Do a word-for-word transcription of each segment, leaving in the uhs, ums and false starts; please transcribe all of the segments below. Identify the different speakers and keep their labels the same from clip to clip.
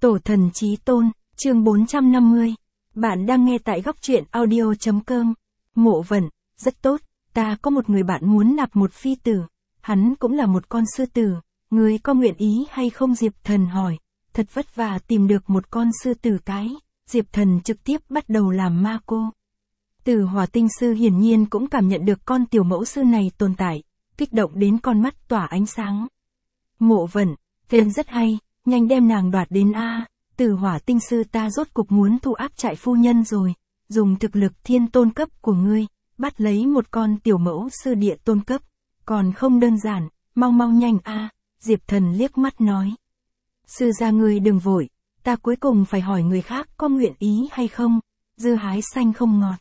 Speaker 1: Tổ thần chí tôn, chương bốn trăm năm mươi. Bạn đang nghe tại góc truyện audio chấm com. Mộ Vận, rất tốt, ta có một người bạn muốn nạp một phi tử. Hắn cũng là một con sư tử, ngươi có nguyện ý hay không? Diệp Thần hỏi. Thật vất vả tìm được một con sư tử cái, Diệp Thần trực tiếp bắt đầu làm ma cô. Tử Hỏa Tinh Sư hiển nhiên cũng cảm nhận được con tiểu mẫu sư này tồn tại, kích động đến con mắt tỏa ánh sáng. Mộ Vận, tên rất hay, nhanh đem nàng đoạt đến a. Tử Hỏa Tinh Sư ta rốt cục muốn thu áp trại phu nhân rồi, dùng thực lực thiên tôn cấp của ngươi, bắt lấy một con tiểu mẫu sư địa tôn cấp, còn không đơn giản, mau mau nhanh a. Diệp Thần liếc mắt nói. Sư gia ngươi đừng vội, ta cuối cùng phải hỏi người khác có nguyện ý hay không, dưa hái xanh không ngọt.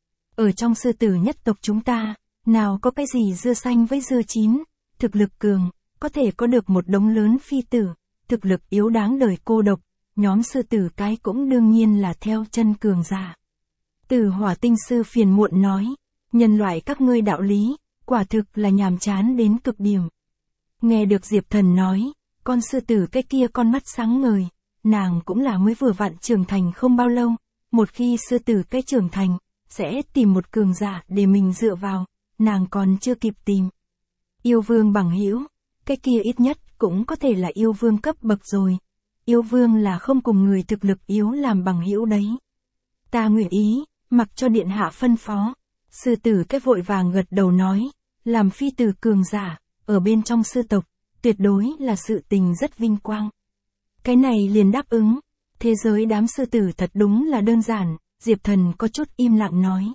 Speaker 1: Ở trong sư tử nhất tộc chúng ta, nào có cái gì dưa xanh với dưa chín, thực lực cường, có thể có được một đống lớn phi tử, thực lực yếu đáng đời cô độc, nhóm sư tử cái cũng đương nhiên là theo chân cường giả. Tử Hỏa Tinh Sư phiền muộn nói, nhân loại các ngươi đạo lý, quả thực là nhàm chán đến cực điểm. Nghe được Diệp Thần nói, con sư tử cái kia con mắt sáng ngời, nàng cũng là mới vừa vặn trưởng thành không bao lâu, một khi sư tử cái trưởng thành, sẽ tìm một cường giả để mình dựa vào, nàng còn chưa kịp tìm. Yêu vương bằng hữu, cái kia ít nhất cũng có thể là yêu vương cấp bậc rồi. Yêu vương là không cùng người thực lực yếu làm bằng hữu đấy. Ta nguyện ý, mặc cho điện hạ phân phó. Sư tử cái vội vàng gật đầu nói, làm phi tử cường giả, ở bên trong sư tộc, tuyệt đối là sự tình rất vinh quang. Cái này liền đáp ứng, thế giới đám sư tử thật đúng là đơn giản, Diệp Thần có chút im lặng nói.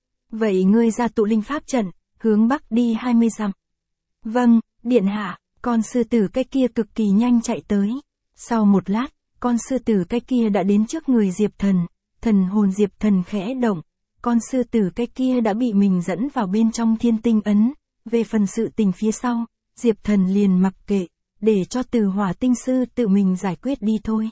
Speaker 1: Vậy ngươi ra tụ linh pháp trận, hướng bắc đi hai mươi dặm. Vâng, điện hạ, con sư tử cái kia cực kỳ nhanh chạy tới. Sau một lát, con sư tử cái kia đã đến trước người Diệp Thần, thần hồn Diệp Thần khẽ động, con sư tử cái kia đã bị mình dẫn vào bên trong thiên tinh ấn, về phần sự tình phía sau, Diệp Thần liền mặc kệ, để cho Tử Hỏa Tinh Sư tự mình giải quyết đi thôi.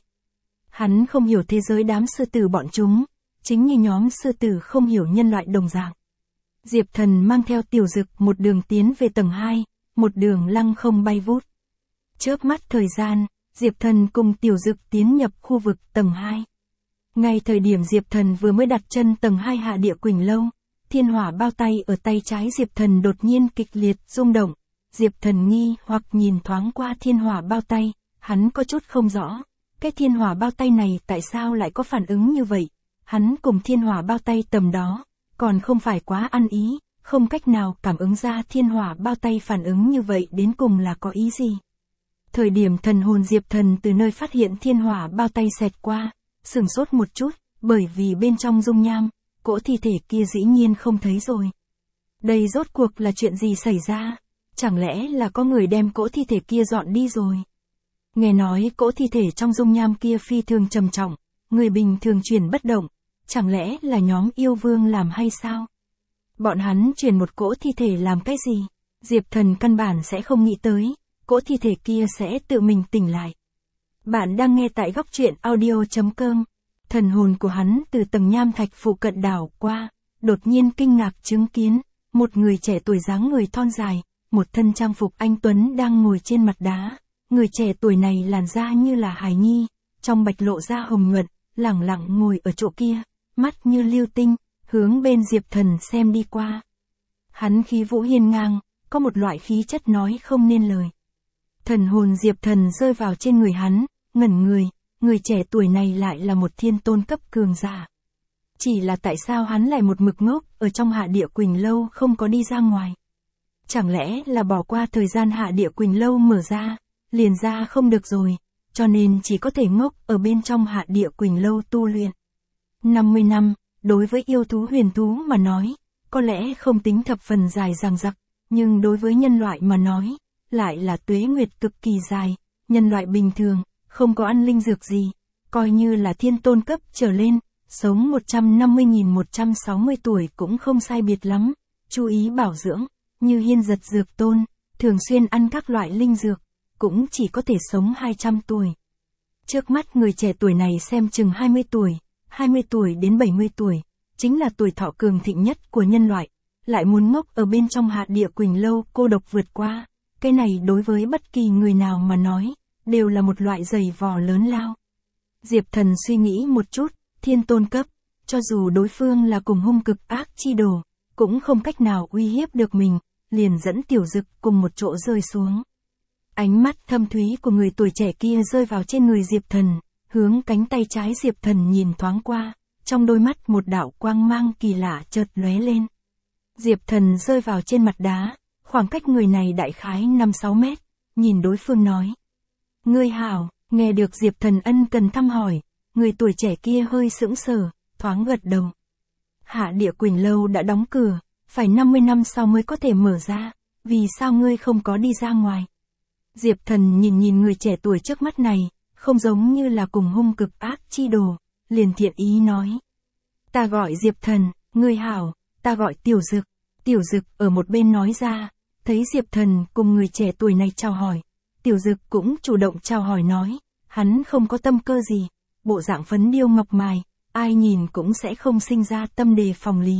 Speaker 1: Hắn không hiểu thế giới đám sư tử bọn chúng, chính như nhóm sư tử không hiểu nhân loại đồng dạng. Diệp Thần mang theo Tiểu Dực một đường tiến về tầng hai, một đường lăng không bay vút. Chớp mắt thời gian, Diệp Thần cùng Tiểu Dực tiến nhập khu vực tầng hai. Ngay thời điểm Diệp Thần vừa mới đặt chân tầng hai Hạ Địa Quỳnh Lâu, thiên hỏa bao tay ở tay trái Diệp Thần đột nhiên kịch liệt rung động. Diệp Thần nghi hoặc nhìn thoáng qua thiên hỏa bao tay, hắn có chút không rõ, cái thiên hỏa bao tay này tại sao lại có phản ứng như vậy. Hắn cùng thiên hỏa bao tay tầm đó, còn không phải quá ăn ý, không cách nào cảm ứng ra thiên hỏa bao tay phản ứng như vậy đến cùng là có ý gì. Thời điểm thần hồn Diệp Thần từ nơi phát hiện thiên hỏa bao tay xẹt qua, sửng sốt một chút, bởi vì bên trong dung nham, cỗ thi thể kia dĩ nhiên không thấy rồi. Đây rốt cuộc là chuyện gì xảy ra? Chẳng lẽ là có người đem cỗ thi thể kia dọn đi rồi? Nghe nói cỗ thi thể trong dung nham kia phi thường trầm trọng, người bình thường chuyển bất động, chẳng lẽ là nhóm yêu vương làm hay sao? Bọn hắn chuyển một cỗ thi thể làm cái gì? Diệp Thần căn bản sẽ không nghĩ tới, cỗ thi thể kia sẽ tự mình tỉnh lại. Bạn đang nghe tại góc truyện audio chấm com. Thần hồn của hắn từ tầng nham thạch phụ cận đảo qua, đột nhiên kinh ngạc chứng kiến, một người trẻ tuổi dáng người thon dài, một thân trang phục anh tuấn đang ngồi trên mặt đá. Người trẻ tuổi này làn da như là hài nhi, trong bạch lộ da hồng nhuận, lẳng lặng ngồi ở chỗ kia, mắt như lưu tinh, hướng bên Diệp Thần xem đi qua. Hắn khí vũ hiên ngang, có một loại khí chất nói không nên lời. Thần hồn Diệp Thần rơi vào trên người hắn, ngẩn người, người trẻ tuổi này lại là một thiên tôn cấp cường giả. Chỉ là tại sao hắn lại một mực ngốc ở trong Hạ Địa Quỳnh Lâu không có đi ra ngoài? Chẳng lẽ là bỏ qua thời gian Hạ Địa Quỳnh Lâu mở ra, liền ra không được rồi, cho nên chỉ có thể ngốc ở bên trong Hạ Địa Quỳnh Lâu tu luyện. năm mươi năm, đối với yêu thú huyền thú mà nói, có lẽ không tính thập phần dài dằng dặc, nhưng đối với nhân loại mà nói, lại là tuế nguyệt cực kỳ dài. Nhân loại bình thường, không có ăn linh dược gì, coi như là thiên tôn cấp trở lên, sống một trăm năm mươi nghìn một trăm sáu mươi tuổi cũng không sai biệt lắm. Chú ý bảo dưỡng, như Hiên Giật Dược Tôn, thường xuyên ăn các loại linh dược, cũng chỉ có thể sống hai trăm tuổi. Trước mắt người trẻ tuổi này xem chừng hai mươi tuổi, hai mươi tuổi đến bảy mươi tuổi, chính là tuổi thọ cường thịnh nhất của nhân loại, lại muốn ngốc ở bên trong Hạ Địa Quỳnh Lâu cô độc vượt qua, cái này đối với bất kỳ người nào mà nói, đều là một loại giày vò lớn lao. Diệp Thần suy nghĩ một chút, thiên tôn cấp, cho dù đối phương là cùng hung cực ác chi đồ, cũng không cách nào uy hiếp được mình, liền dẫn Tiểu Dực cùng một chỗ rơi xuống. Ánh mắt thâm thúy của người tuổi trẻ kia rơi vào trên người Diệp Thần, hướng cánh tay trái Diệp Thần nhìn thoáng qua, trong đôi mắt một đạo quang mang kỳ lạ chợt lóe lên. Diệp Thần rơi vào trên mặt đá, khoảng cách người này đại khái năm sáu mét, nhìn đối phương nói. Ngươi hảo, nghe được Diệp Thần ân cần thăm hỏi, người tuổi trẻ kia hơi sững sờ, thoáng gật đầu. Hạ Địa Quỳnh Lâu đã đóng cửa, phải năm mươi năm sau mới có thể mở ra, vì sao ngươi không có đi ra ngoài? Diệp Thần nhìn nhìn người trẻ tuổi trước mắt này, không giống như là cùng hung cực ác chi đồ, liền thiện ý nói. Ta gọi Diệp Thần, ngươi hảo, ta gọi Tiểu Dực. Tiểu Dực ở một bên nói ra, thấy Diệp Thần cùng người trẻ tuổi này chào hỏi. Tiểu Dực cũng chủ động chào hỏi nói, hắn không có tâm cơ gì, bộ dạng phấn điêu ngọc mài, ai nhìn cũng sẽ không sinh ra tâm đề phòng lý.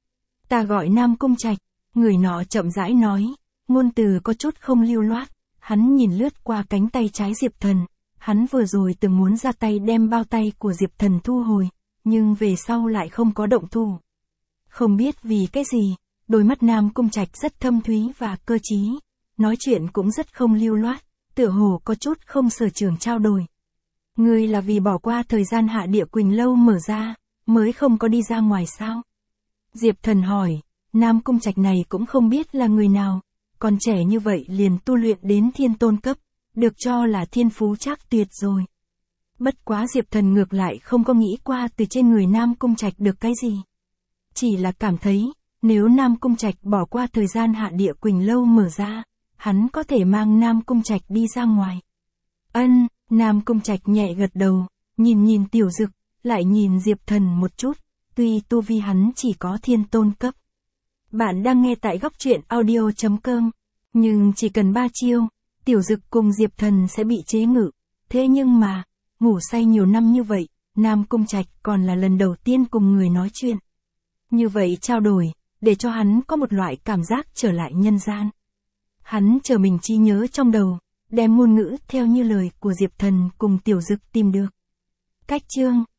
Speaker 1: Ta gọi Nam Cung Trạch, người nọ chậm rãi nói, ngôn từ có chút không lưu loát, hắn nhìn lướt qua cánh tay trái Diệp Thần, hắn vừa rồi từng muốn ra tay đem bao tay của Diệp Thần thu hồi, nhưng về sau lại không có động thủ. Không biết vì cái gì, đôi mắt Nam Cung Trạch rất thâm thúy và cơ trí, nói chuyện cũng rất không lưu loát, tựa hồ có chút không sở trường trao đổi. Ngươi là vì bỏ qua thời gian Hạ Địa Quỳnh Lâu mở ra, mới không có đi ra ngoài sao? Diệp Thần hỏi, Nam Cung Trạch này cũng không biết là người nào, còn trẻ như vậy liền tu luyện đến thiên tôn cấp, được cho là thiên phú trác tuyệt rồi. Bất quá Diệp Thần ngược lại không có nghĩ qua từ trên người Nam Cung Trạch được cái gì. Chỉ là cảm thấy, nếu Nam Cung Trạch bỏ qua thời gian Hạ Địa Quỳnh Lâu mở ra, hắn có thể mang Nam Cung Trạch đi ra ngoài. Ân, Nam Cung Trạch nhẹ gật đầu, nhìn nhìn Tiểu Dực, lại nhìn Diệp Thần một chút, tuy tu vi hắn chỉ có thiên tôn cấp. Bạn đang nghe tại góc truyện audio chấm com, nhưng chỉ cần ba chiêu, Tiểu Dực cùng Diệp Thần sẽ bị chế ngự. Thế nhưng mà, ngủ say nhiều năm như vậy, Nam Cung Trạch còn là lần đầu tiên cùng người nói chuyện. Như vậy trao đổi, để cho hắn có một loại cảm giác trở lại nhân gian. Hắn chờ mình trí nhớ trong đầu, đem ngôn ngữ theo như lời của Diệp Thần cùng Tiểu Dực tìm được. Cách chương